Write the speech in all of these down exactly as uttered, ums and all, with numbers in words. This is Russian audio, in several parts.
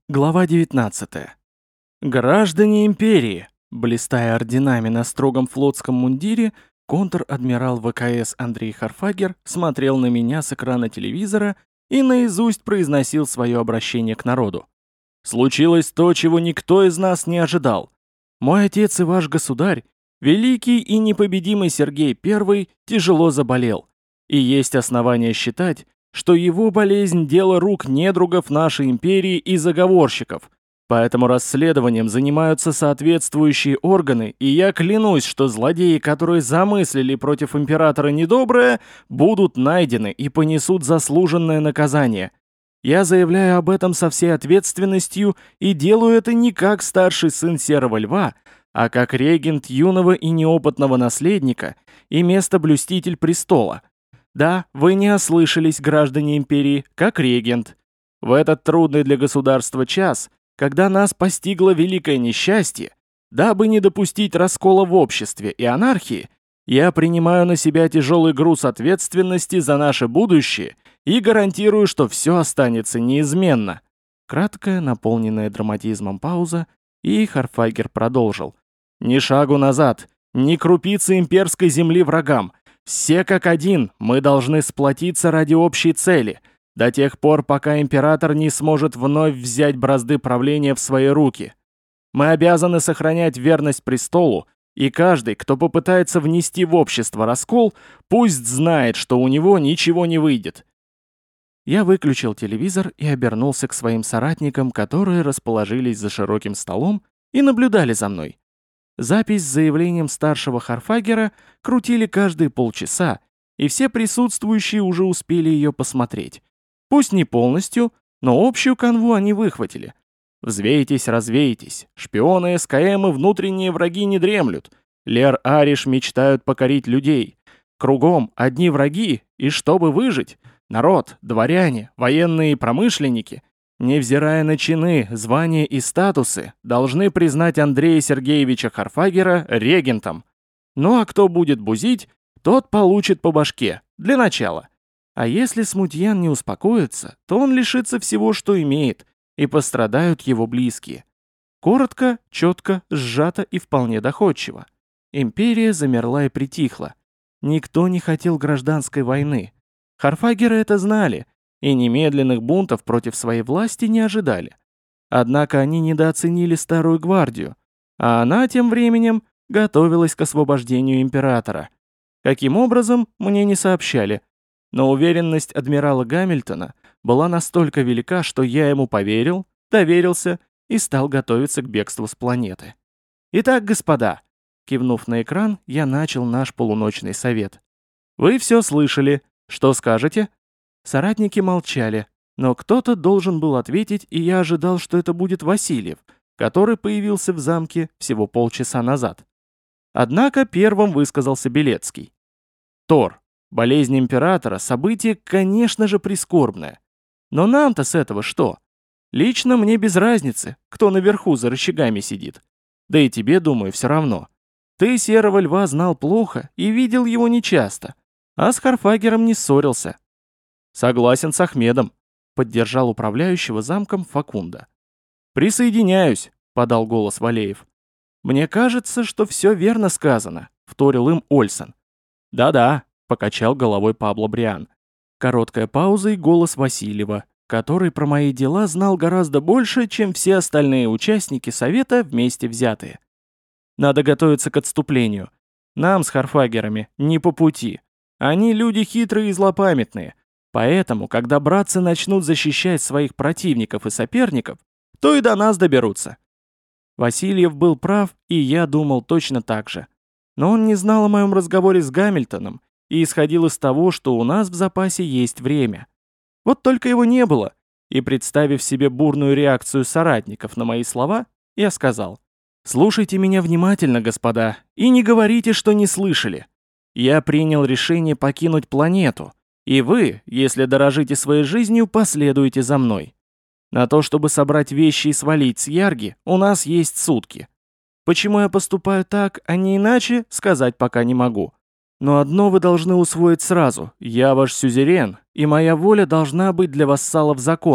Глава девятнадцатая. Граждане империи, блистая орденами на строгом флотском мундире, контр-адмирал ВКС Андрей Харфагер смотрел на меня с экрана телевизора и наизусть произносил свое обращение к народу. Случилось то, чего никто из нас не ожидал. Мой отец и ваш государь, великий и непобедимый Сергей Первый, тяжело заболел. И есть основания считать, что его болезнь – дело рук недругов нашей империи и заговорщиков. Поэтому расследованием занимаются соответствующие органы, и я клянусь, что злодеи, которые замыслили против императора недоброе, будут найдены и понесут заслуженное наказание. Я заявляю об этом со всей ответственностью и делаю это не как старший сын Серого Льва, а как регент юного и неопытного наследника и местоблюститель престола. Да, вы не ослышались, граждане империи, как регент. В этот трудный для государства час, когда нас постигло великое несчастье, дабы не допустить раскола в обществе и анархии, я принимаю на себя тяжелый груз ответственности за наше будущее и гарантирую, что все останется неизменно. Краткая, наполненная драматизмом пауза, и Харфагер продолжил. Ни шагу назад, ни крупицы имперской земли врагам. Все как один, мы должны сплотиться ради общей цели, до тех пор, пока император не сможет вновь взять бразды правления в свои руки. Мы обязаны сохранять верность престолу, и каждый, кто попытается внести в общество раскол, пусть знает, что у него ничего не выйдет. Я выключил телевизор и обернулся к своим соратникам, которые расположились за широким столом и наблюдали за мной. Запись с заявлением старшего Харфагера крутили каждые полчаса, и все присутствующие уже успели ее посмотреть. Пусть не полностью, но общую канву они выхватили. Взвейтесь, развейтесь. Шпионы СКМ и внутренние враги не дремлют. Лер Ариш мечтают покорить людей. Кругом одни враги, и чтобы выжить, народ, дворяне, военные и промышленники, невзирая на чины, звания и статусы, должны признать Андрея Сергеевича Харфагера регентом. Ну а кто будет бузить, тот получит по башке, для начала. А если смутьян не успокоится, то он лишится всего, что имеет, и пострадают его близкие. Коротко, четко, сжато и вполне доходчиво. Империя замерла и притихла. Никто не хотел гражданской войны. Харфагеры это знали, и немедленных бунтов против своей власти не ожидали. Однако они недооценили старую гвардию, а она тем временем готовилась к освобождению императора. Каким образом, мне не сообщали, но уверенность адмирала Гамильтона была настолько велика, что я ему поверил, доверился и стал готовиться к бегству с планеты. Итак, господа, кивнув на экран, я начал наш полуночный совет. Вы все слышали, что скажете? Соратники молчали, но кто-то должен был ответить, и я ожидал, что это будет Васильев, который появился в замке всего полчаса назад. Однако первым высказался Белецкий. Тор, болезнь императора, событие, конечно же, прискорбное. Но нам-то с этого что? Лично мне без разницы, кто наверху за рычагами сидит. Да и тебе, думаю, все равно. Ты Серого Льва знал плохо и видел его нечасто, а с Харфагером не ссорился. Согласен с Ахмедом, поддержал управляющего замком Факунда. Присоединяюсь, подал голос Валеев. Мне кажется, что все верно сказано, вторил им Ольсен. Да-да, покачал головой Пабло Бриан. Короткая пауза и голос Васильева, который про мои дела знал гораздо больше, чем все остальные участники совета вместе взятые. Надо готовиться к отступлению. Нам с Харфагерами не по пути. Они люди хитрые и злопамятные. Поэтому, когда братцы начнут защищать своих противников и соперников, то и до нас доберутся. Васильев был прав, и я думал точно так же. Но он не знал о моем разговоре с Гамильтоном и исходил из того, что у нас в запасе есть время. Вот только его не было, и, представив себе бурную реакцию соратников на мои слова, я сказал: «Слушайте меня внимательно, господа, и не говорите, что не слышали. Я принял решение покинуть планету, и вы, если дорожите своей жизнью, последуете за мной. На то, чтобы собрать вещи и свалить с Ярги, у нас есть сутки. Почему я поступаю так, а не иначе, сказать пока не могу. Но одно вы должны усвоить сразу: я ваш сюзерен, и моя воля должна быть для вассалов законом,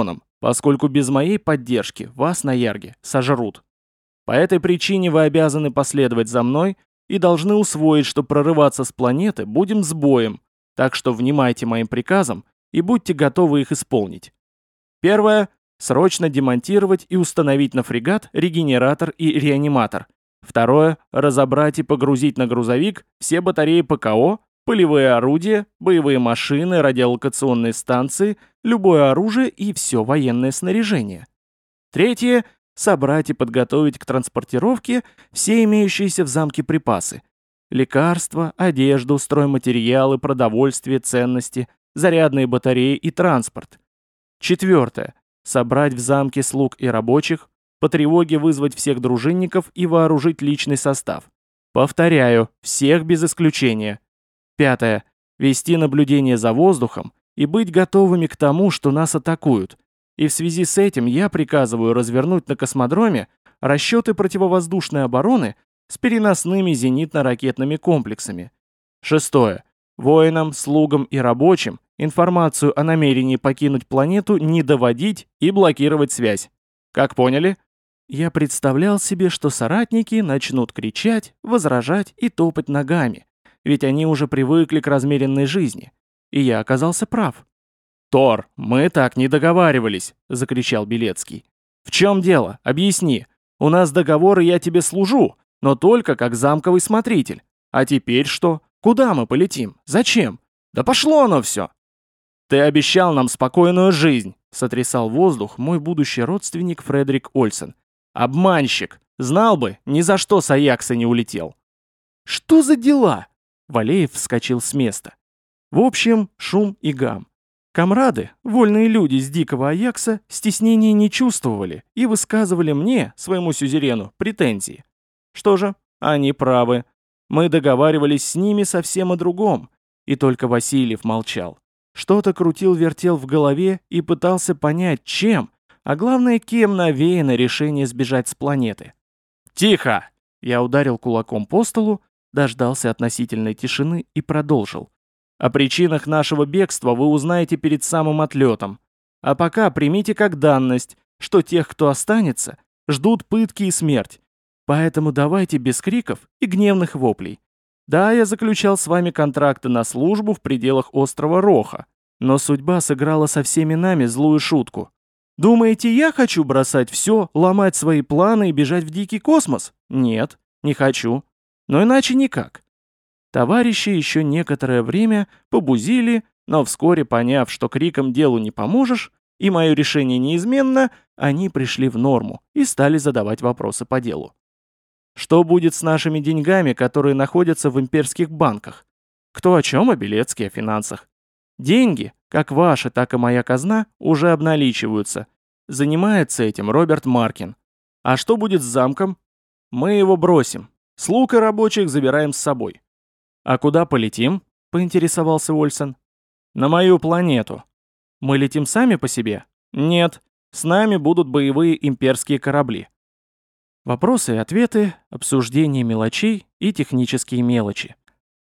поскольку без моей поддержки вас на Ярге сожрут. По этой причине вы обязаны последовать за мной и должны усвоить, что прорываться с планеты будем с боем, так что внимайте моим приказам и будьте готовы их исполнить. Первое. Срочно демонтировать и установить на фрегат регенератор и реаниматор. Второе. Разобрать и погрузить на грузовик все батареи ПКО, полевые орудия, боевые машины, радиолокационные станции, любое оружие и все военное снаряжение. Третье. Собрать и подготовить к транспортировке все имеющиеся в замке припасы. Лекарства, одежду, стройматериалы, продовольствие, ценности, зарядные батареи и транспорт. Четвертое. Собрать в замке слуг и рабочих, по тревоге вызвать всех дружинников и вооружить личный состав. Повторяю, всех без исключения. Пятое. Вести наблюдение за воздухом и быть готовыми к тому, что нас атакуют. И в связи с этим я приказываю развернуть на космодроме расчеты противовоздушной обороны с переносными зенитно-ракетными комплексами. Шестое. Воинам, слугам и рабочим информацию о намерении покинуть планету не доводить и блокировать связь. Как поняли? Я представлял себе, что соратники начнут кричать, возражать и топать ногами, ведь они уже привыкли к размеренной жизни. И я оказался прав. «Тор, мы так не договаривались!» — закричал Белецкий. «В чем дело? Объясни. У нас договор, и я тебе служу, но только как замковый смотритель. А теперь что? Куда мы полетим? Зачем? Да пошло оно все!» «Ты обещал нам спокойную жизнь!» — сотрясал воздух мой будущий родственник Фредерик Ольсен. «Обманщик! Знал бы, ни за что с Аякса не улетел!» «Что за дела?» — Валеев вскочил с места. В общем, шум и гам. Камрады, вольные люди с дикого Аякса, стеснения не чувствовали и высказывали мне, своему сюзерену, претензии. Что же, они правы. Мы договаривались с ними совсем о другом. И только Васильев молчал. Что-то крутил-вертел в голове и пытался понять, чем, а главное, кем навеяно решение сбежать с планеты. «Тихо!» Я ударил кулаком по столу, дождался относительной тишины и продолжил. О причинах нашего бегства вы узнаете перед самым отлетом. А пока примите как данность, что тех, кто останется, ждут пытки и смерть. Поэтому давайте без криков и гневных воплей. Да, я заключал с вами контракты на службу в пределах острова Роха, но судьба сыграла со всеми нами злую шутку. Думаете, я хочу бросать все, ломать свои планы и бежать в дикий космос? Нет, не хочу. Но иначе никак. Товарищи еще некоторое время побузили, но вскоре, поняв, что криком делу не поможешь, и мое решение неизменно, они пришли в норму и стали задавать вопросы по делу. Что будет с нашими деньгами, которые находятся в имперских банках? Кто о чем, о Белецкий, о финансах. Деньги, как ваши, так и моя казна, уже обналичиваются. Занимается этим Роберт Маркин. А что будет с замком? Мы его бросим. Слуг и рабочих забираем с собой. «А куда полетим?» — поинтересовался Ольсен. «На мою планету. Мы летим сами по себе?» «Нет. С нами будут боевые имперские корабли». Вопросы и ответы, обсуждение мелочей и технические мелочи.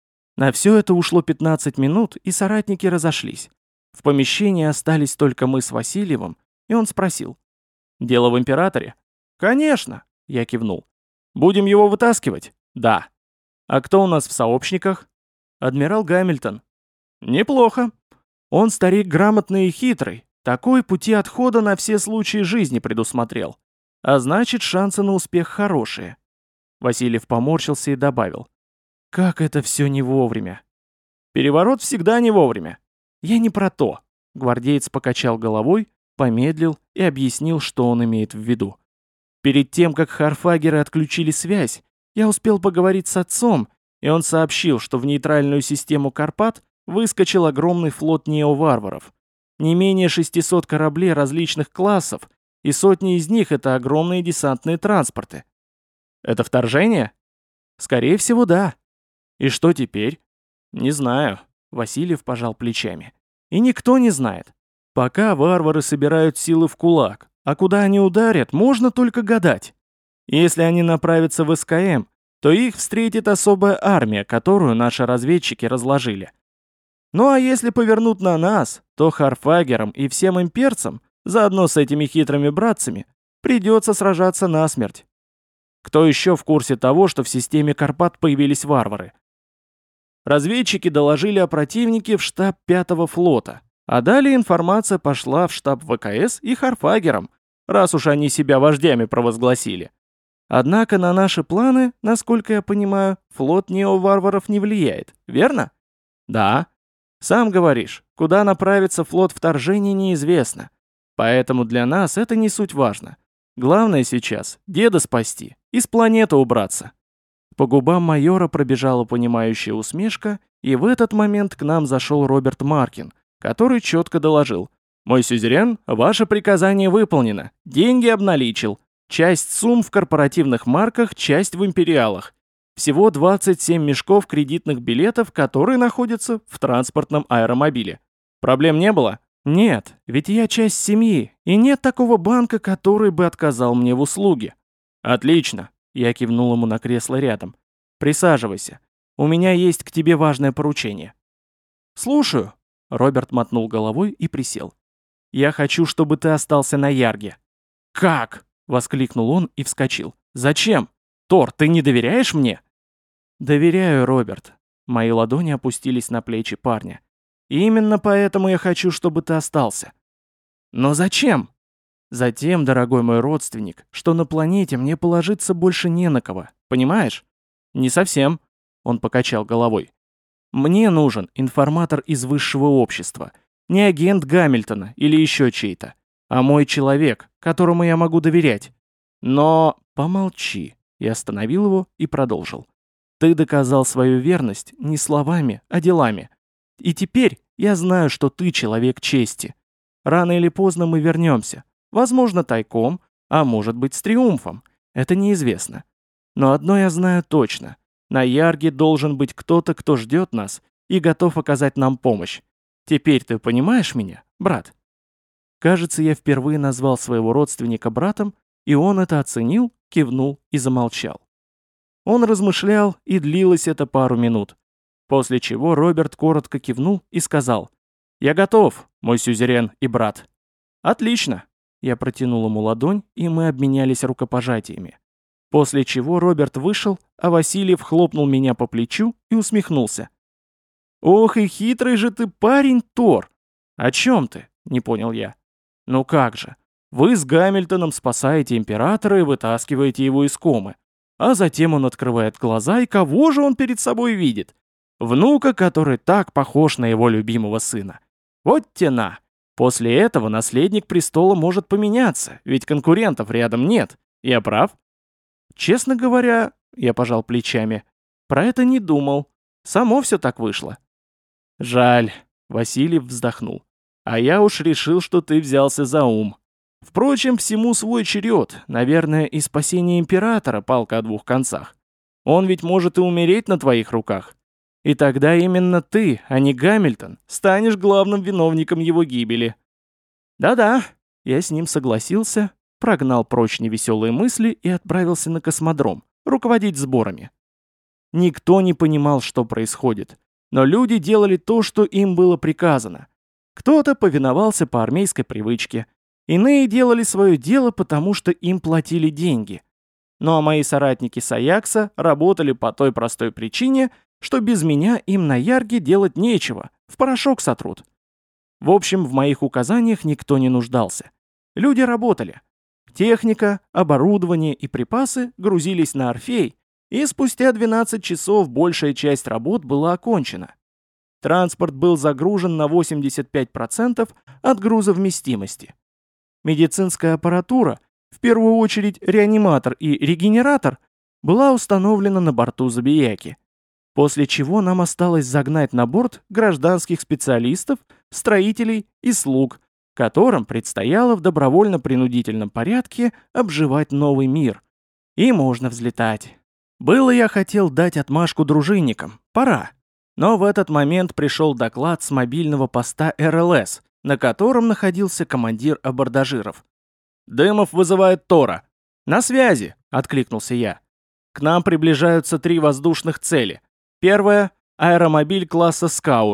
На все это ушло пятнадцать минут, и соратники разошлись. В помещении остались только мы с Васильевым, и он спросил. «Дело в императоре?» «Конечно!» — я кивнул. «Будем его вытаскивать?» «Да». «А кто у нас в сообщниках?» «Адмирал Гамильтон». «Неплохо. Он старик грамотный и хитрый. Такой пути отхода на все случаи жизни предусмотрел. А значит, шансы на успех хорошие». Васильев поморщился и добавил. «Как это все не вовремя?» «Переворот всегда не вовремя». «Я не про то». Гвардеец покачал головой, помедлил и объяснил, что он имеет в виду. «Перед тем, как харфагеры отключили связь, я успел поговорить с отцом, и он сообщил, что в нейтральную систему Карпат выскочил огромный флот неоварваров. Не менее шестисот кораблей различных классов, и сотни из них — это огромные десантные транспорты. Это вторжение? Скорее всего, да. И что теперь? Не знаю. Васильев пожал плечами. И никто не знает. Пока варвары собирают силы в кулак, а куда они ударят, можно только гадать. Если они направятся в СКМ, то их встретит особая армия, которую наши разведчики разложили. Ну а если повернут на нас, то харфагерам и всем имперцам Заодно с этими хитрыми братцами придется сражаться насмерть. Кто еще в курсе того, что в системе Карпат появились варвары? Разведчики доложили о противнике в штаб пятого флота, а далее информация пошла в штаб ВКС и Харфагерам, раз уж они себя вождями провозгласили. Однако на наши планы, насколько я понимаю, флот неоварваров не влияет, верно? Да. Сам говоришь, куда направится флот вторжения неизвестно. Поэтому для нас это не суть важно. Главное сейчас — деда спасти и с планеты убраться. По губам майора пробежала понимающая усмешка, и в этот момент к нам зашел Роберт Маркин, который четко доложил. «Мой сюзерен, ваше приказание выполнено. Деньги обналичил. Часть сумм в корпоративных марках, часть в империалах. Всего двадцать семь мешков кредитных билетов, которые находятся в транспортном аэромобиле. Проблем не было? Нет, ведь я часть семьи, и нет такого банка, который бы отказал мне в услуге». «Отлично», — я кивнул ему на кресло рядом. «Присаживайся. У меня есть к тебе важное поручение». «Слушаю», — Роберт мотнул головой и присел. «Я хочу, чтобы ты остался на Ярге». «Как?» — воскликнул он и вскочил. «Зачем? Тор, ты не доверяешь мне?» «Доверяю, Роберт». Мои ладони опустились на плечи парня. «И именно поэтому я хочу, чтобы ты остался». «Но зачем?» «Затем, дорогой мой родственник, что на планете мне положиться больше не на кого, понимаешь?» «Не совсем», — он покачал головой. «Мне нужен информатор из высшего общества, не агент Гамильтона или еще чей-то, а мой человек, которому я могу доверять. Но помолчи». Я остановил его и продолжил. «Ты доказал свою верность не словами, а делами. И теперь я знаю, что ты человек чести. Рано или поздно мы вернемся. Возможно, тайком, а может быть с триумфом. Это неизвестно. Но одно я знаю точно. На Ярге должен быть кто-то, кто ждет нас и готов оказать нам помощь. Теперь ты понимаешь меня, брат?» Кажется, я впервые назвал своего родственника братом, и он это оценил, кивнул и замолчал. Он размышлял, и длилось это пару минут. После чего Роберт коротко кивнул и сказал: «Я готов, мой сюзерен и брат». «Отлично». Я протянул ему ладонь, и мы обменялись рукопожатиями. После чего Роберт вышел, а Васильев хлопнул меня по плечу и усмехнулся. «Ох и хитрый же ты парень, Тор!» «О чем ты?» — не понял я. «Ну как же, вы с Гамильтоном спасаете императора и вытаскиваете его из комы. А затем он открывает глаза, и кого же он перед собой видит? Внука, который так похож на его любимого сына. Вот тена. После этого наследник престола может поменяться, ведь конкурентов рядом нет. Я прав?» «Честно говоря, я пожал плечами, про это не думал. Само все так вышло». «Жаль», — Васильев вздохнул. «А я уж решил, что ты взялся за ум. Впрочем, всему свой черед. Наверное, и спасение императора палка о двух концах. Он ведь может и умереть на твоих руках. И тогда именно ты, а не Гамильтон, станешь главным виновником его гибели». «Да-да», я с ним согласился, прогнал прочь невеселые мысли и отправился на космодром, руководить сборами. Никто не понимал, что происходит, но люди делали то, что им было приказано. Кто-то повиновался по армейской привычке, иные делали свое дело, потому что им платили деньги. Ну а мои соратники с Аякса работали по той простой причине, что без меня им на Ярге делать нечего, в порошок сотрут. В общем, в моих указаниях никто не нуждался. Люди работали. Техника, оборудование и припасы грузились на Орфей, и спустя двенадцать часов большая часть работ была окончена. Транспорт был загружен на восемьдесят пять процентов от грузовместимости. Медицинская аппаратура, в первую очередь реаниматор и регенератор, была установлена на борту Забияки. После чего нам осталось загнать на борт гражданских специалистов, строителей и слуг, которым предстояло в добровольно-принудительном порядке обживать новый мир. И можно взлетать. Было я хотел дать отмашку дружинникам, пора. Но в этот момент пришел доклад с мобильного поста эр эл эс, на котором находился командир абордажиров. «Дымов вызывает Тора». «На связи», — откликнулся я. «К нам приближаются три воздушных цели. Первая — аэромобиль класса «Скаур».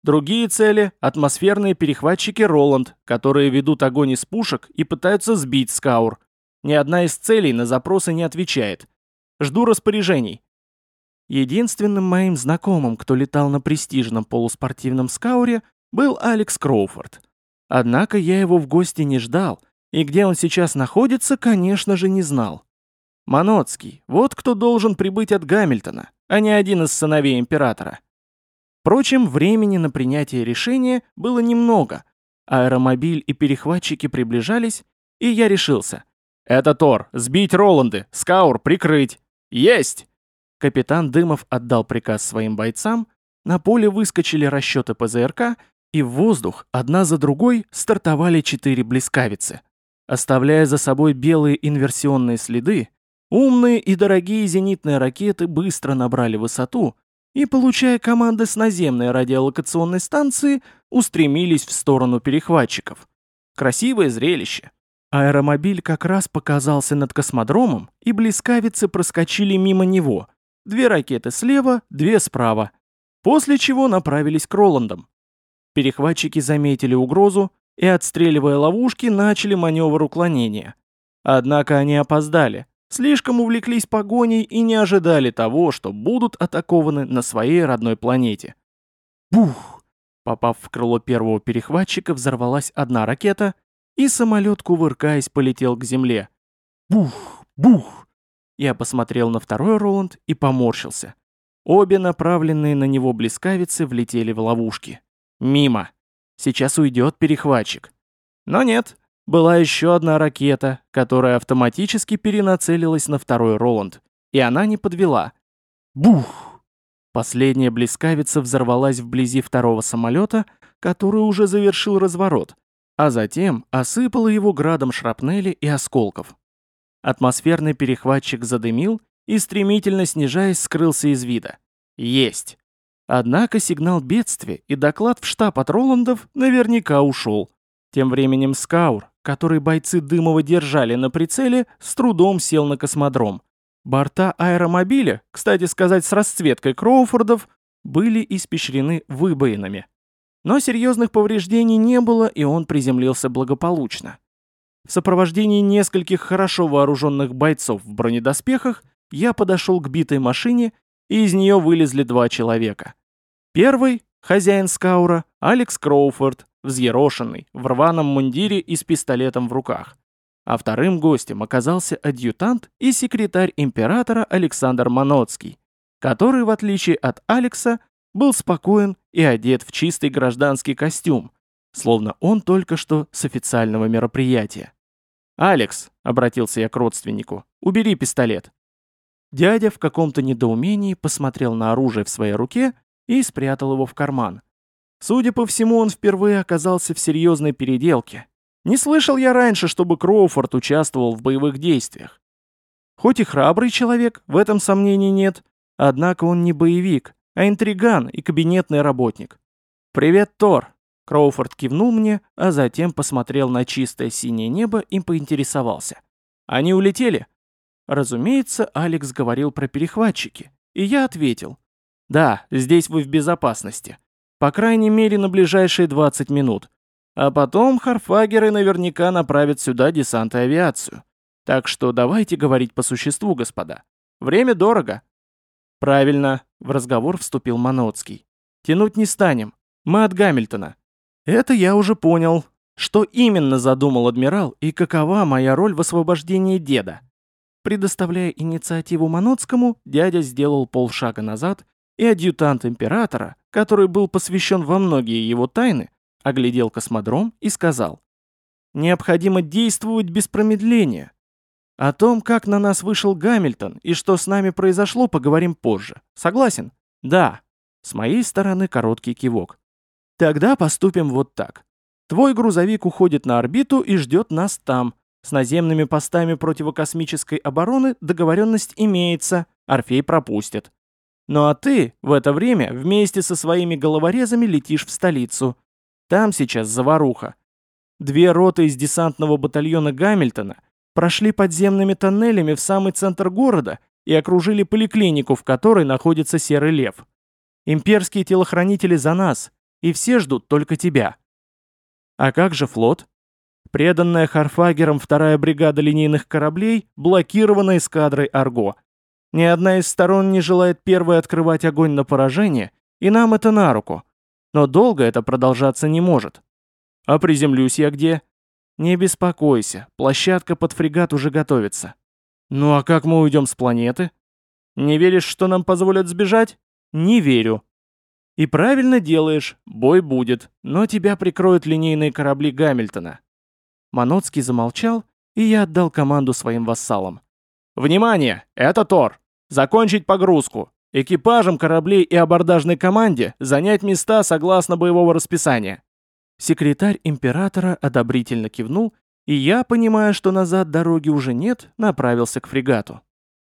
Другие цели — атмосферные перехватчики «Роланд», которые ведут огонь из пушек и пытаются сбить «Скаур». Ни одна из целей на запросы не отвечает. Жду распоряжений. Единственным моим знакомым, кто летал на престижном полуспортивном «Скауре», был Алекс Кроуфорд. Однако я его в гости не ждал, и где он сейчас находится, конечно же, не знал. Маноцкий, вот кто должен прибыть от Гамильтона, а не один из сыновей императора. Впрочем, времени на принятие решения было немного. Аэромобиль и перехватчики приближались, и я решился. «Это Тор, сбить Роланды, Скаур прикрыть! Есть!» Капитан Дымов отдал приказ своим бойцам, на поле выскочили расчеты ПЗРК, и в воздух одна за другой стартовали четыре блескавицы. Оставляя за собой белые инверсионные следы, умные и дорогие зенитные ракеты быстро набрали высоту и, получая команды с наземной радиолокационной станции, устремились в сторону перехватчиков. Красивое зрелище. Аэромобиль как раз показался над космодромом, и блескавицы проскочили мимо него. Две ракеты слева, две справа. После чего направились к Роландам. Перехватчики заметили угрозу и, отстреливая ловушки, начали маневр уклонения. Однако они опоздали, слишком увлеклись погоней и не ожидали того, что будут атакованы на своей родной планете. Бух! Попав в крыло первого перехватчика, взорвалась одна ракета, и самолет, кувыркаясь, полетел к земле. Бух! Бух! Я посмотрел на второй Роланд и поморщился. Обе направленные на него блескавицы влетели в ловушки. Мимо. Сейчас уйдет перехватчик. Но нет, была еще одна ракета, которая автоматически перенацелилась на второй Роланд, и она не подвела. Бух! Последняя блескавица взорвалась вблизи второго самолета, который уже завершил разворот, а затем осыпала его градом шрапнели и осколков. Атмосферный перехватчик задымил и, стремительно снижаясь, скрылся из вида. Есть! Однако сигнал бедствия и доклад в штаб от Роландов наверняка ушел. Тем временем Скаур, который бойцы Дымова держали на прицеле, с трудом сел на космодром. Борта аэромобиля, кстати сказать, с расцветкой Кроуфордов, были испещрены выбоинами. Но серьезных повреждений не было, и он приземлился благополучно. В сопровождении нескольких хорошо вооруженных бойцов в бронедоспехах я подошел к битой машине, и из нее вылезли два человека. Первый, хозяин Скаура, Алекс Кроуфорд, взъерошенный, в рваном мундире и с пистолетом в руках. А вторым гостем оказался адъютант и секретарь императора Александр Маноцкий, который, в отличие от Алекса, был спокоен и одет в чистый гражданский костюм, словно он только что с официального мероприятия. «Алекс», — обратился я к родственнику, — «убери пистолет». Дядя в каком-то недоумении посмотрел на оружие в своей руке и спрятал его в карман. Судя по всему, он впервые оказался в серьезной переделке. Не слышал я раньше, чтобы Кроуфорд участвовал в боевых действиях. Хоть и храбрый человек, в этом сомнений нет, однако он не боевик, а интриган и кабинетный работник. «Привет, Тор!» Кроуфорд кивнул мне, а затем посмотрел на чистое синее небо и поинтересовался. «Они улетели?» Разумеется, Алекс говорил про перехватчики, и я ответил. «Да, здесь вы в безопасности. По крайней мере, на ближайшие двадцать минут. А потом харфагеры наверняка направят сюда десант и авиацию. Так что давайте говорить по существу, господа. Время дорого». «Правильно», — в разговор вступил Маноцкий. «Тянуть не станем. Мы от Гамильтона». «Это я уже понял. Что именно задумал адмирал и какова моя роль в освобождении деда?» Предоставляя инициативу Маноцкому, дядя сделал полшага назад, и адъютант императора, который был посвящен во многие его тайны, оглядел космодром и сказал: «Необходимо действовать без промедления. О том, как на нас вышел Гамильтон и что с нами произошло, поговорим позже. Согласен?» «Да». С моей стороны короткий кивок. «Тогда поступим вот так. Твой грузовик уходит на орбиту и ждет нас там. С наземными постами противокосмической обороны договоренность имеется, Орфей пропустит. Ну а ты в это время вместе со своими головорезами летишь в столицу. Там сейчас заваруха. Две роты из десантного батальона Гамильтона прошли подземными тоннелями в самый центр города и окружили поликлинику, в которой находится Серый Лев. Имперские телохранители за нас, и все ждут только тебя». «А как же флот?» «Преданная Харфагером вторая бригада линейных кораблей блокирована эскадрой Арго. Ни одна из сторон не желает первой открывать огонь на поражение, и нам это на руку. Но долго это продолжаться не может». «А приземлюсь я где?» «Не беспокойся, площадка под фрегат уже готовится». «Ну а как мы уйдем с планеты?» «Не веришь, что нам позволят сбежать?» «Не верю». «И правильно делаешь, бой будет, но тебя прикроют линейные корабли Гамильтона». Маноцкий замолчал, и я отдал команду своим вассалам. «Внимание! Это Тор! Закончить погрузку! Экипажам кораблей и абордажной команде занять места согласно боевого расписания». Секретарь императора одобрительно кивнул, и я, понимая, что назад дороги уже нет, направился к фрегату.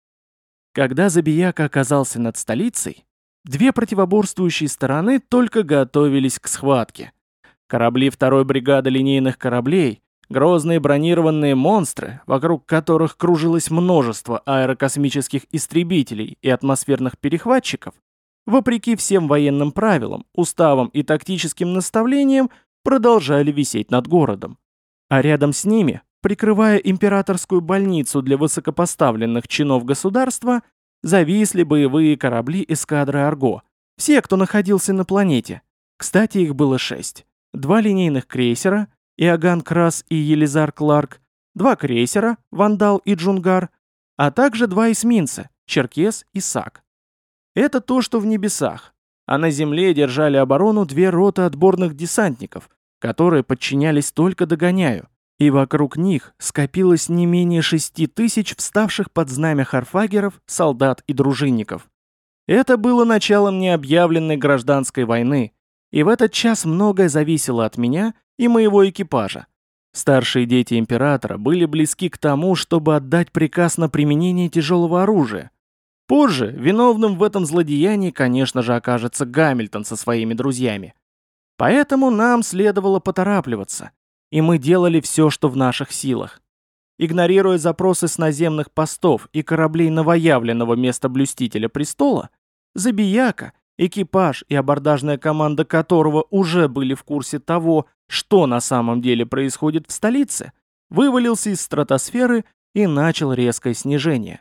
Когда Забияка оказался над столицей, две противоборствующие стороны только готовились к схватке. Корабли второй бригады линейных кораблей, грозные бронированные монстры, вокруг которых кружилось множество аэрокосмических истребителей и атмосферных перехватчиков, вопреки всем военным правилам, уставам и тактическим наставлениям, продолжали висеть над городом. А рядом с ними, прикрывая императорскую больницу для высокопоставленных чинов государства, зависли боевые корабли эскадры Арго. Все, кто находился на планете. Кстати, их было шесть. Два линейных крейсера, Иоганн Крас и Елизар Кларк, два крейсера, Вандал и Джунгар, а также два эсминца, Черкес и Сак. Это то, что в небесах. А на земле держали оборону две роты отборных десантников, которые подчинялись только Догоняю, и вокруг них скопилось не менее шести тысяч вставших под знамя харфагеров, солдат и дружинников. Это было началом необъявленной гражданской войны, и в этот час многое зависело от меня и моего экипажа. Старшие дети императора были близки к тому, чтобы отдать приказ на применение тяжелого оружия. Позже виновным в этом злодеянии, конечно же, окажется Гамильтон со своими друзьями. Поэтому нам следовало поторапливаться, и мы делали все, что в наших силах. Игнорируя запросы с наземных постов и кораблей новоявленного местоблюстителя престола, Забияка, экипаж и абордажная команда которого уже были в курсе того, что на самом деле происходит в столице, вывалился из стратосферы и начал резкое снижение.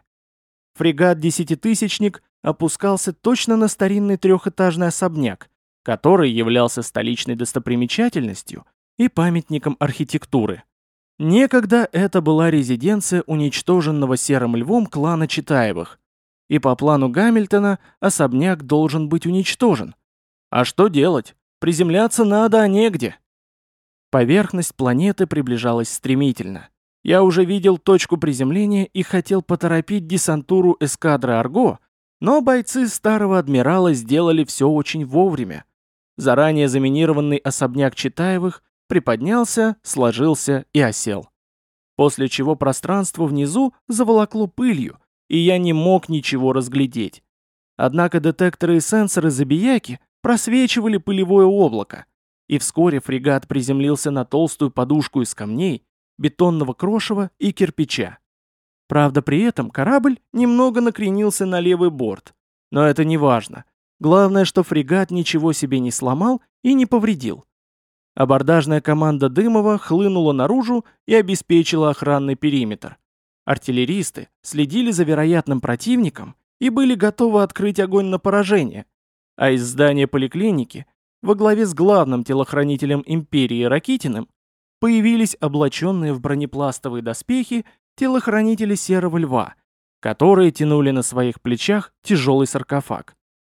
Фрегат-десятитысячник опускался точно на старинный трехэтажный особняк, который являлся столичной достопримечательностью и памятником архитектуры. Некогда это была резиденция уничтоженного Серым Львом клана Читаевых, и по плану Гамильтона особняк должен быть уничтожен. А что делать? Приземляться надо, а негде. Поверхность планеты приближалась стремительно. Я уже видел точку приземления и хотел поторопить десантуру эскадры Арго, но бойцы старого адмирала сделали все очень вовремя. Заранее заминированный особняк Читаевых приподнялся, сложился и осел. После чего пространство внизу заволокло пылью, и я не мог ничего разглядеть. Однако детекторы и сенсоры Забияки просвечивали пылевое облако, и вскоре фрегат приземлился на толстую подушку из камней, бетонного крошева и кирпича. Правда, при этом корабль немного накренился на левый борт, но это не важно. Главное, что фрегат ничего себе не сломал и не повредил. Абордажная команда Дымова хлынула наружу и обеспечила охранный периметр. Артиллеристы следили за вероятным противником и были готовы открыть огонь на поражение, а из здания поликлиники, во главе с главным телохранителем империи Ракитиным, появились облаченные в бронепластовые доспехи телохранители Серого Льва, которые тянули на своих плечах тяжелый саркофаг.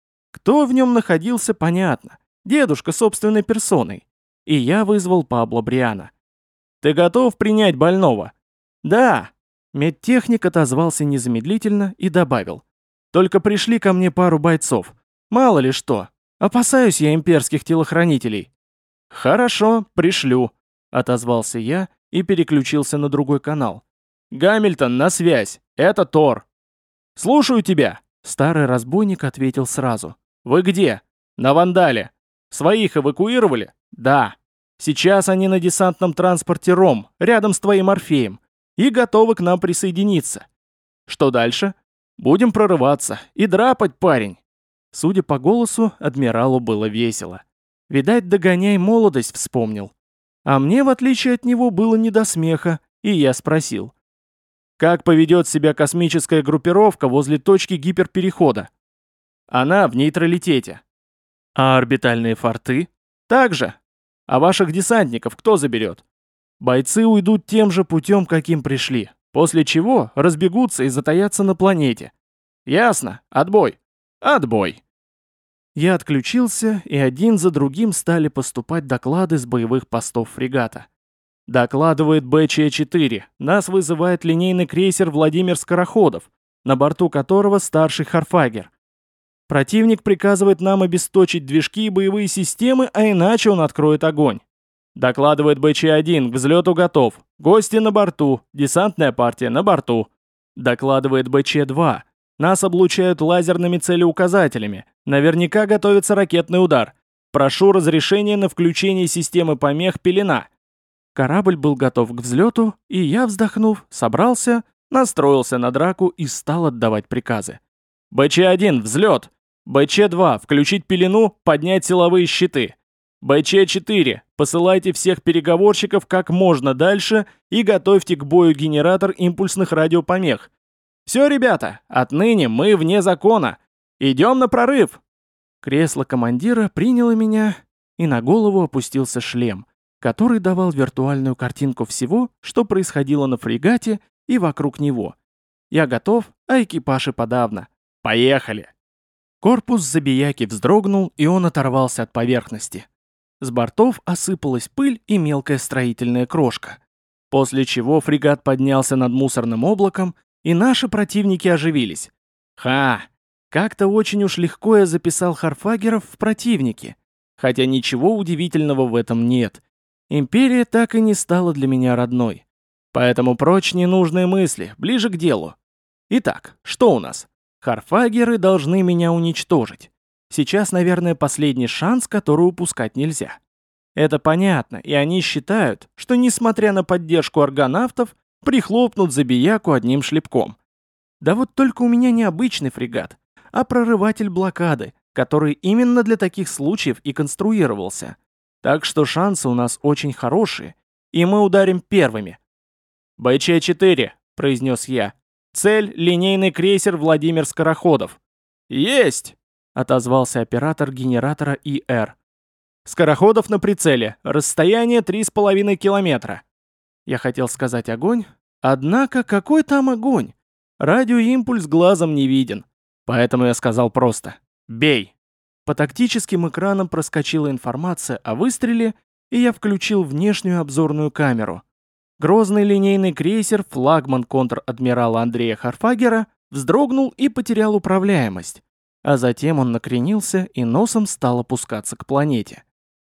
Кто в нем находился, понятно. Дедушка собственной персоной. И я вызвал Пабло Бриана. «Ты готов принять больного?» «Да». Медтехник отозвался незамедлительно и добавил. «Только пришли ко мне пару бойцов. Мало ли что. Опасаюсь я имперских телохранителей». «Хорошо, пришлю», — отозвался я и переключился на другой канал. «Гамильтон, на связь. Это Тор». «Слушаю тебя», — старый разбойник ответил сразу. «Вы где?» «На Вандале». «Своих эвакуировали?» «Да». «Сейчас они на десантном транспорте Ром, рядом с твоим Орфеем, и готовы к нам присоединиться». «Что дальше?» «Будем прорываться и драпать, парень». Судя по голосу, адмиралу было весело. Видать, догоняй молодость вспомнил. А мне, в отличие от него, было не до смеха, и я спросил. Как поведет себя космическая группировка возле точки гиперперехода? Она в нейтралитете. А орбитальные форты? Также. А ваших десантников кто заберет? Бойцы уйдут тем же путем, каким пришли, после чего разбегутся и затаятся на планете. Ясно? Отбой. Отбой. Я отключился, и один за другим стали поступать доклады с боевых постов фрегата. Докладывает Бэ Че четыре. Нас вызывает линейный крейсер Владимир Скороходов, на борту которого старший Харфагер. Противник приказывает нам обесточить движки и боевые системы, а иначе он откроет огонь. Докладывает Бэ Че один. К взлету готов. Гости на борту. Десантная партия на борту. Докладывает Бэ Че два. Нас облучают лазерными целеуказателями. Наверняка готовится ракетный удар. Прошу разрешения на включение системы помех «Пелена». Корабль был готов к взлету, и я, вздохнув, собрался, настроился на драку и стал отдавать приказы. Бэ Че один, взлет! Бэ Че два, включить пелену, поднять силовые щиты. Бэ Че четыре, посылайте всех переговорщиков как можно дальше и готовьте к бою генератор импульсных радиопомех. Все, ребята, отныне мы вне закона. Идем на прорыв. Кресло командира приняло меня, и на голову опустился шлем, который давал виртуальную картинку всего, что происходило на фрегате и вокруг него. Я готов, а экипаж и подавно. Поехали! Корпус Забияки вздрогнул, и он оторвался от поверхности. С бортов осыпалась пыль и мелкая строительная крошка. После чего фрегат поднялся над мусорным облаком, и наши противники оживились. Ха! Как-то очень уж легко я записал Харфагеров в противники. Хотя ничего удивительного в этом нет. Империя так и не стала для меня родной. Поэтому прочь ненужные мысли, ближе к делу. Итак, что у нас? Харфагеры должны меня уничтожить. Сейчас, наверное, последний шанс, который упускать нельзя. Это понятно, и они считают, что, несмотря на поддержку аргонавтов, прихлопнут Забияку одним шлепком. Да вот только у меня не обычный фрегат, а прорыватель блокады, который именно для таких случаев и конструировался. Так что шансы у нас очень хорошие, и мы ударим первыми. «Бэ Че четыре», — произнес я. «Цель — линейный крейсер Владимир Скороходов». «Есть!» — отозвался оператор генератора И Р. «Скороходов на прицеле. Расстояние три с половиной километра». Я хотел сказать огонь, однако какой там огонь? Радиоимпульс глазом не виден. Поэтому я сказал просто «Бей!». По тактическим экранам проскочила информация о выстреле, и я включил внешнюю обзорную камеру. Грозный линейный крейсер, флагман контр-адмирала Андрея Харфагера, вздрогнул и потерял управляемость. А затем он накренился и носом стал опускаться к планете.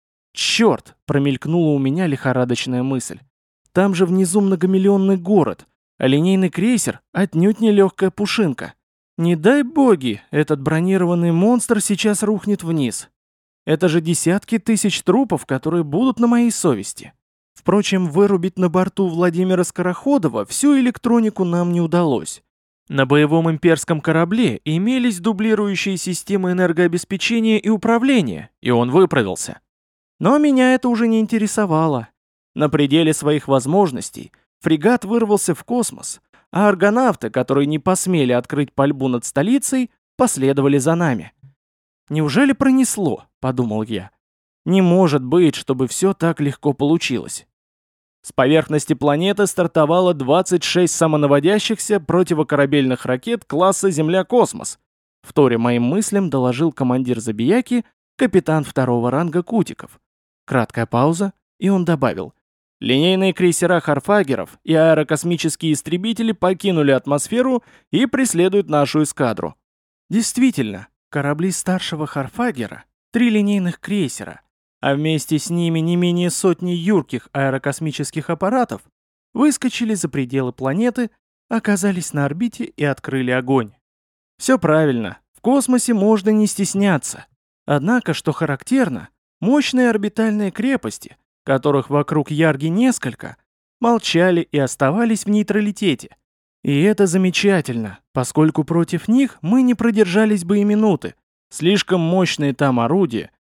«Черт!» — промелькнула у меня лихорадочная мысль. «Там же внизу многомиллионный город, а линейный крейсер отнюдь не легкая пушинка. Не дай боги, этот бронированный монстр сейчас рухнет вниз. Это же десятки тысяч трупов, которые будут на моей совести». Впрочем, вырубить на борту Владимира Скороходова всю электронику нам не удалось. На боевом имперском корабле имелись дублирующие системы энергообеспечения и управления, и он выправился. Но меня это уже не интересовало. На пределе своих возможностей фрегат вырвался в космос, а аргонавты, которые не посмели открыть пальбу над столицей, последовали за нами. «Неужели пронесло?» — подумал я. «Не может быть, чтобы все так легко получилось». С поверхности планеты стартовало двадцать шесть самонаводящихся противокорабельных ракет класса «Земля-космос». Вторя моим мыслям доложил командир Забияки, капитан второго ранга Кутиков. Краткая пауза, и он добавил. Линейные крейсера Харфагеров и аэрокосмические истребители покинули атмосферу и преследуют нашу эскадру. Действительно, корабли старшего Харфагера, три линейных крейсера, а вместе с ними не менее сотни юрких аэрокосмических аппаратов, выскочили за пределы планеты, оказались на орбите и открыли огонь. Все правильно, в космосе можно не стесняться. Однако, что характерно, мощные орбитальные крепости, которых вокруг Ярги несколько, молчали и оставались в нейтралитете. И это замечательно, поскольку против них мы не продержались бы и минуты. Слишком мощные там орудия,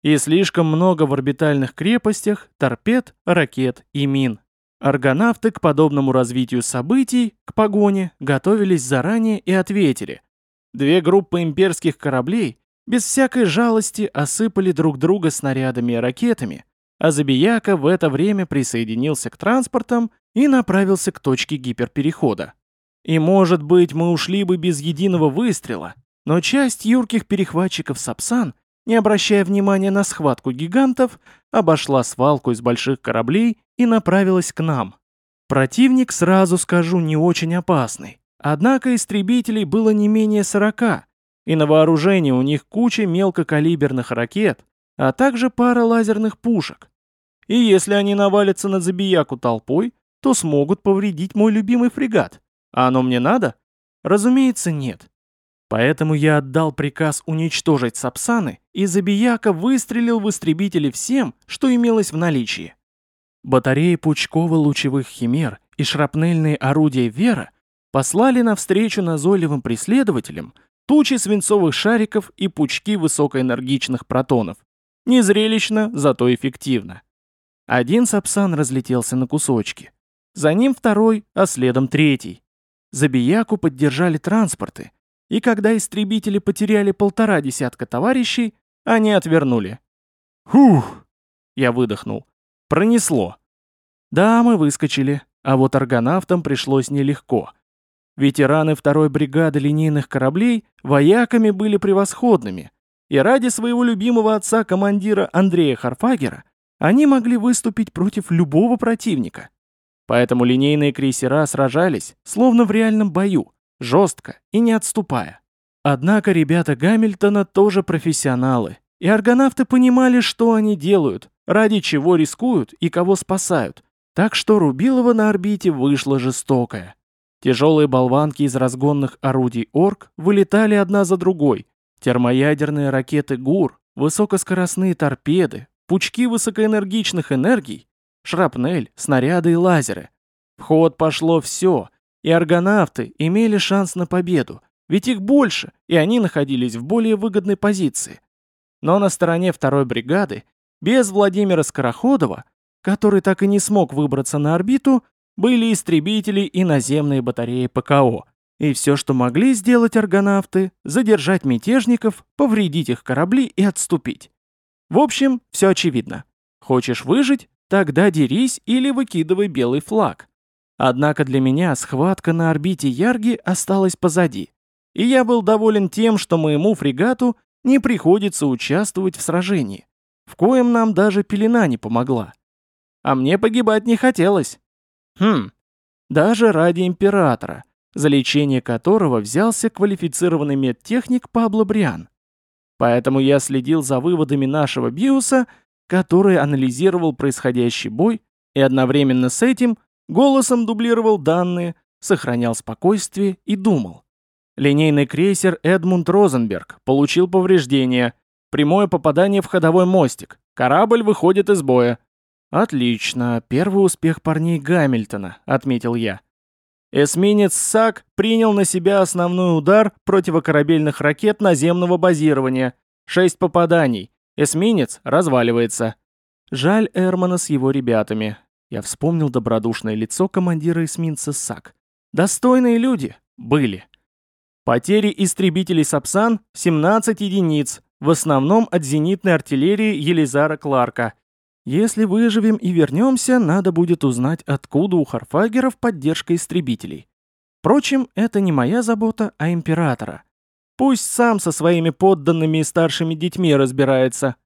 И слишком много в орбитальных крепостях торпед, ракет и мин. Аргонавты к подобному развитию событий, к погоне, готовились заранее и ответили. Две группы имперских кораблей без всякой жалости осыпали друг друга снарядами и ракетами, а Забияка в это время присоединился к транспортам и направился к точке гиперперехода. И, может быть, мы ушли бы без единого выстрела, но часть юрких перехватчиков Сапсан, не обращая внимания на схватку гигантов, обошла свалку из больших кораблей и направилась к нам. Противник, сразу скажу, не очень опасный. Однако истребителей было не менее сорока, и на вооружении у них куча мелкокалиберных ракет, а также пара лазерных пушек. И если они навалятся на Забияку толпой, то смогут повредить мой любимый фрегат. А оно мне надо? Разумеется, нет. Поэтому я отдал приказ уничтожить Сапсаны, и Забияка выстрелил в истребители всем, что имелось в наличии. Батареи пучково-лучевых химер и шрапнельные орудия Вера послали навстречу назойливым преследователям тучи свинцовых шариков и пучки высокоэнергичных протонов. Незрелищно, зато эффективно. Один Сапсан разлетелся на кусочки. За ним второй, а следом третий. Забияку поддержали транспорты, и когда истребители потеряли полтора десятка товарищей, они отвернули. «Фух!» — я выдохнул. «Пронесло!» Да, мы выскочили, а вот аргонавтам пришлось нелегко. Ветераны второй бригады линейных кораблей вояками были превосходными, и ради своего любимого отца-командира Андрея Харфагера они могли выступить против любого противника. Поэтому линейные крейсера сражались, словно в реальном бою, жестко и не отступая. Однако ребята Гамильтона тоже профессионалы, и аргонавты понимали, что они делают, ради чего рискуют и кого спасают, так что Рубилова на орбите вышла жестокая. Тяжелые болванки из разгонных орудий «Орк» вылетали одна за другой, термоядерные ракеты ГУР, высокоскоростные торпеды, пучки высокоэнергичных энергий, шрапнель, снаряды и лазеры. В ход пошло все, и аргонавты имели шанс на победу, ведь их больше, и они находились в более выгодной позиции. Но на стороне второй бригады, без Владимира Скороходова, который так и не смог выбраться на орбиту, были истребители и наземные батареи ПКО. И все, что могли сделать аргонавты, задержать мятежников, повредить их корабли и отступить. В общем, все очевидно. Хочешь выжить? Тогда дерись или выкидывай белый флаг. Однако для меня схватка на орбите Ярги осталась позади. И я был доволен тем, что моему фрегату не приходится участвовать в сражении, в коем нам даже пелена не помогла. А мне погибать не хотелось. Хм, даже ради императора, за лечение которого взялся квалифицированный медтехник Пабло Бриан. Поэтому я следил за выводами нашего биоса, который анализировал происходящий бой и одновременно с этим голосом дублировал данные, сохранял спокойствие и думал. Линейный крейсер Эдмунд Розенберг получил повреждения, прямое попадание в ходовой мостик, корабль выходит из боя. Отлично, первый успех парней Гамильтона, отметил я. Эсминец САК принял на себя основной удар противокорабельных ракет наземного базирования. Шесть попаданий. Эсминец разваливается. Жаль Эрмана с его ребятами. Я вспомнил добродушное лицо командира эсминца САК. Достойные люди. Были. Потери истребителей Сапсан — семнадцать единиц, в основном от зенитной артиллерии Елизара Кларка. Если выживем и вернемся, надо будет узнать, откуда у Харфагеров поддержка истребителей. Впрочем, это не моя забота, а императора. Пусть сам со своими подданными и старшими детьми разбирается.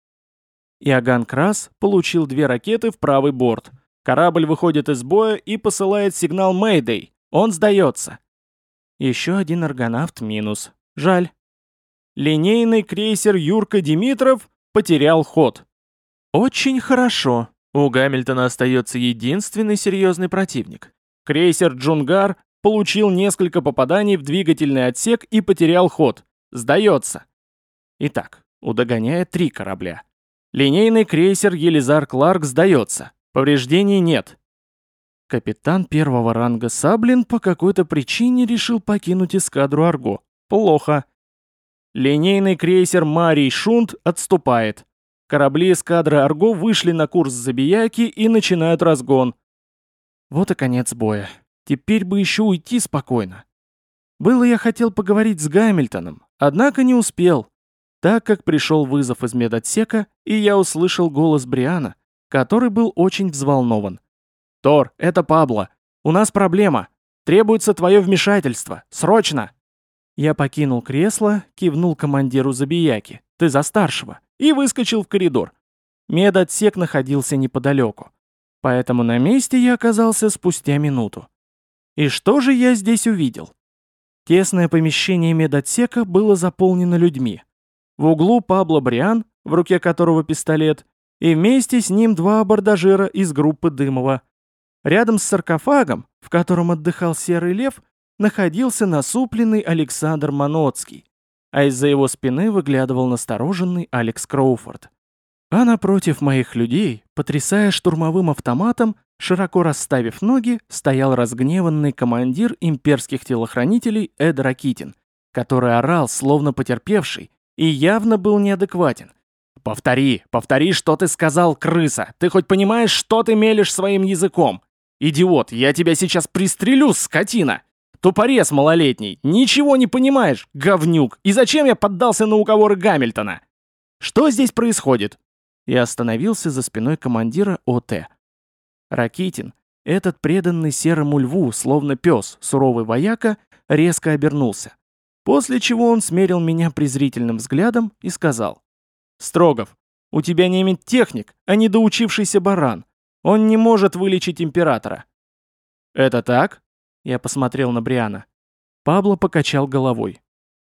Иоганн Крас получил две ракеты в правый борт. Корабль выходит из боя и посылает сигнал «Мэйдэй». Он сдается. Еще один аргонавт минус. Жаль. Линейный крейсер Юрка Димитров потерял ход. Очень хорошо. У Гамильтона остается единственный серьезный противник. Крейсер Джунгар получил несколько попаданий в двигательный отсек и потерял ход. Сдается. Итак, у догоняя три корабля. Линейный крейсер Елизар Кларк сдается. Повреждений нет. Капитан первого ранга Саблин по какой-то причине решил покинуть эскадру Арго. Плохо. Линейный крейсер Марий Шунт отступает. Корабли эскадры Арго вышли на курс Забияки и начинают разгон. Вот и конец боя. Теперь бы еще уйти спокойно. Было я хотел поговорить с Гамильтоном, однако не успел, так как пришел вызов из медотсека, и я услышал голос Бриана, который был очень взволнован. «Тор, это Пабло. У нас проблема. Требуется твое вмешательство. Срочно!» Я покинул кресло, кивнул командиру Забияки. «Ты за старшего!» И выскочил в коридор. Медотсек находился неподалеку. Поэтому на месте я оказался спустя минуту. И что же я здесь увидел? Тесное помещение медотсека было заполнено людьми. В углу Пабло Бриан, в руке которого пистолет, и вместе с ним два абордажира из группы Дымова. Рядом с саркофагом, в котором отдыхал Серый Лев, находился насупленный Александр Маноцкий, а из-за его спины выглядывал настороженный Алекс Кроуфорд. А напротив моих людей, потрясая штурмовым автоматом, широко расставив ноги, стоял разгневанный командир имперских телохранителей Эд Ракитин, который орал, словно потерпевший, и явно был неадекватен. «Повтори, повтори, что ты сказал, крыса! Ты хоть понимаешь, что ты мелешь своим языком? Идиот, я тебя сейчас пристрелю, скотина! Тупорез малолетний, ничего не понимаешь, говнюк! И зачем я поддался на уговоры Гамильтона? Что здесь происходит?» Я остановился за спиной командира ОТ. Ракитин, этот преданный серому льву, словно пес, суровый вояка, резко обернулся. После чего он смерил меня презрительным взглядом и сказал: «Строгов, у тебя не медтехник, а недоучившийся баран. Он не может вылечить императора». «Это так?» Я посмотрел на Бриана. Пабло покачал головой.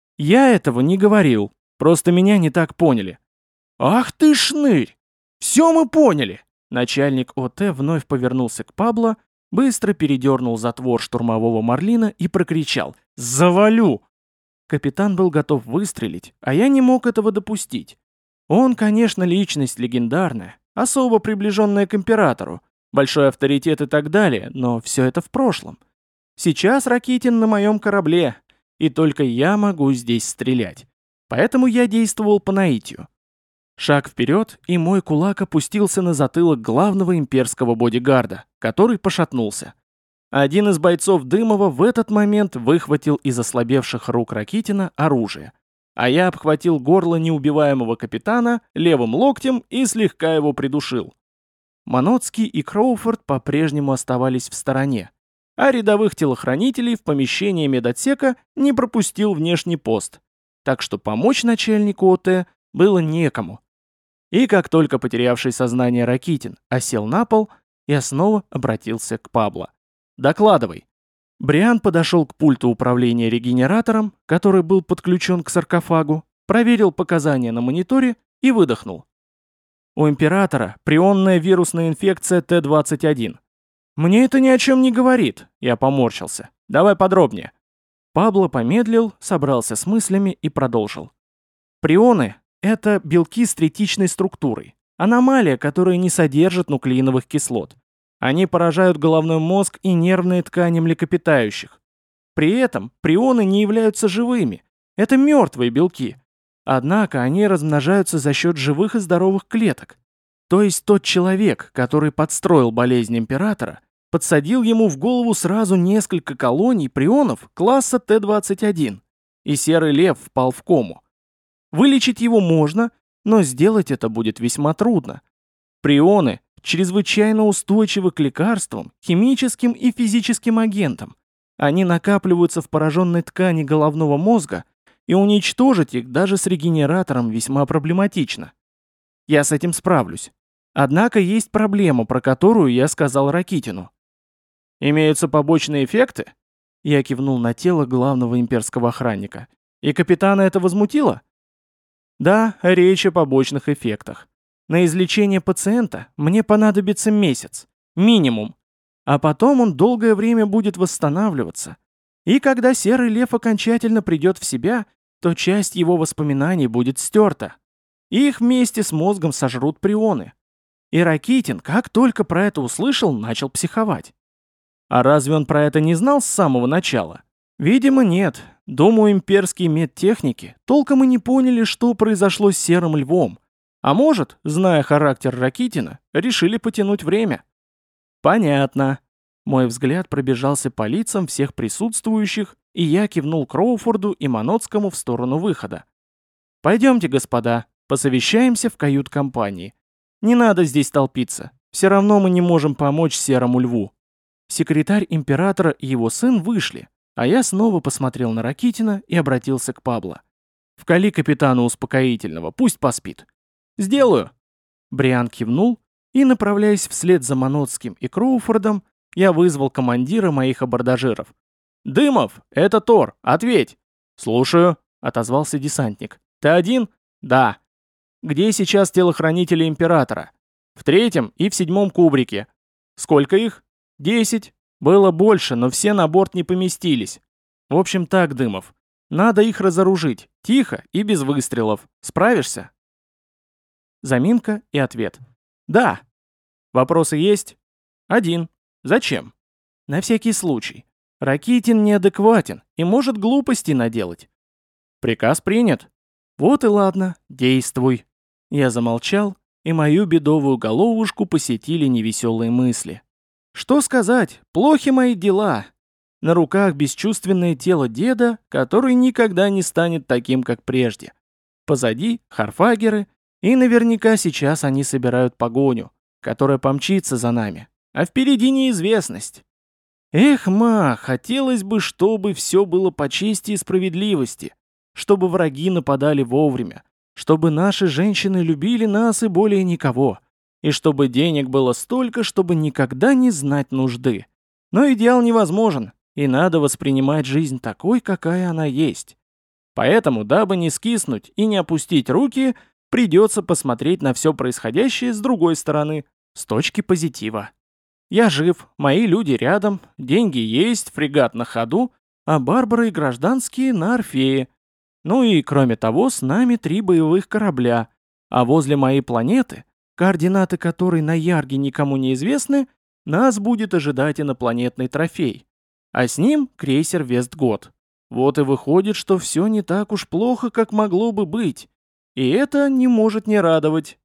«Я этого не говорил, просто меня не так поняли». «Ах ты шнырь! Все мы поняли!» Начальник ОТ вновь повернулся к Пабло, быстро передернул затвор штурмового марлина и прокричал: «Завалю!» Капитан был готов выстрелить, а я не мог этого допустить. Он, конечно, личность легендарная, особо приближенная к императору, большой авторитет и так далее, но все это в прошлом. Сейчас Ракитин на моем корабле, и только я могу здесь стрелять. Поэтому я действовал по наитию. Шаг вперед, и мой кулак опустился на затылок главного имперского бодигарда, который пошатнулся. Один из бойцов Дымова в этот момент выхватил из ослабевших рук Ракитина оружие, а я обхватил горло неубиваемого капитана левым локтем и слегка его придушил. Маноцкий и Кроуфорд по-прежнему оставались в стороне, а рядовых телохранителей в помещение медотсека не пропустил внешний пост, так что помочь начальнику ОТ было некому. И как только потерявший сознание Ракитин осел на пол, я снова обратился к Пабло. «Докладывай». Бриан подошел к пульту управления регенератором, который был подключен к саркофагу, проверил показания на мониторе и выдохнул. «У императора прионная вирусная инфекция Т двадцать один. «Мне это ни о чем не говорит», — я поморщился. «Давай подробнее». Пабло помедлил, собрался с мыслями и продолжил. «Прионы — это белки с третичной структурой, аномалия, которая не содержит нуклеиновых кислот. Они поражают головной мозг и нервные ткани млекопитающих. При этом прионы не являются живыми, это мертвые белки. Однако они размножаются за счет живых и здоровых клеток. То есть тот человек, который подстроил болезнь императора, подсадил ему в голову сразу несколько колоний прионов класса Т двадцать один, и Серый Лев впал в кому. Вылечить его можно, но сделать это будет весьма трудно. Прионы чрезвычайно устойчивы к лекарствам, химическим и физическим агентам. Они накапливаются в пораженной ткани головного мозга, и уничтожить их даже с регенератором весьма проблематично. Я с этим справлюсь. Однако есть проблема, про которую я сказал Ракитину. «Имеются побочные эффекты?» Я кивнул на тело главного имперского охранника. «И капитана это возмутило?» «Да, речь о побочных эффектах. На излечение пациента мне понадобится месяц. Минимум. А потом он долгое время будет восстанавливаться. И когда Серый Лев окончательно придет в себя, то часть его воспоминаний будет стерта. Их вместе с мозгом сожрут прионы». И Ракитин, как только про это услышал, начал психовать. А разве он про это не знал с самого начала? Видимо, нет. Думаю, имперские медтехники толком и не поняли, что произошло с Серым Львом. А может, зная характер Ракитина, решили потянуть время. Понятно. Мой взгляд пробежался по лицам всех присутствующих, и я кивнул Кроуфорду и Маноцкому в сторону выхода. Пойдемте, господа, посовещаемся в кают-компании. Не надо здесь толпиться, все равно мы не можем помочь Серому Льву. Секретарь императора и его сын вышли, а я снова посмотрел на Ракитина и обратился к Пабло. «Вкали капитану успокоительного, пусть поспит». «Сделаю». Бриан кивнул, и, направляясь вслед за Маноцким и Кроуфордом, я вызвал командира моих абордажиров. «Дымов, это Тор, ответь!» «Слушаю», — отозвался десантник. «Ты один?» «Да». «Где сейчас телохранители императора?» «В третьем и в седьмом кубрике». «Сколько их?» «Десять. Было больше, но все на борт не поместились. В общем так, Дымов, надо их разоружить, тихо и без выстрелов. Справишься?» Заминка и ответ. «Да». «Вопросы есть?» «Один. Зачем?» «На всякий случай. Ракитин неадекватен и может глупостей наделать». «Приказ принят». «Вот и ладно, действуй». Я замолчал, и мою бедовую головушку посетили невеселые мысли. Что сказать, плохи мои дела. На руках бесчувственное тело деда, который никогда не станет таким, как прежде. Позади харфагеры, и наверняка сейчас они собирают погоню, которая помчится за нами. А впереди неизвестность. Эх, ма, хотелось бы, чтобы все было по чести и справедливости, чтобы враги нападали вовремя, чтобы наши женщины любили нас и более никого, и чтобы денег было столько, чтобы никогда не знать нужды. Но идеал невозможен, и надо воспринимать жизнь такой, какая она есть. Поэтому, дабы не скиснуть и не опустить руки, придется посмотреть на все происходящее с другой стороны, с точки позитива. Я жив, мои люди рядом, деньги есть, фрегат на ходу, а Барбара и гражданские на Орфее. Ну и, кроме того, с нами три боевых корабля, а возле моей планеты, координаты которой на Ярге никому не известны, нас будет ожидать инопланетный трофей, а с ним крейсер Вестгот. Вот и выходит, что все не так уж плохо, как могло бы быть. И это не может не радовать.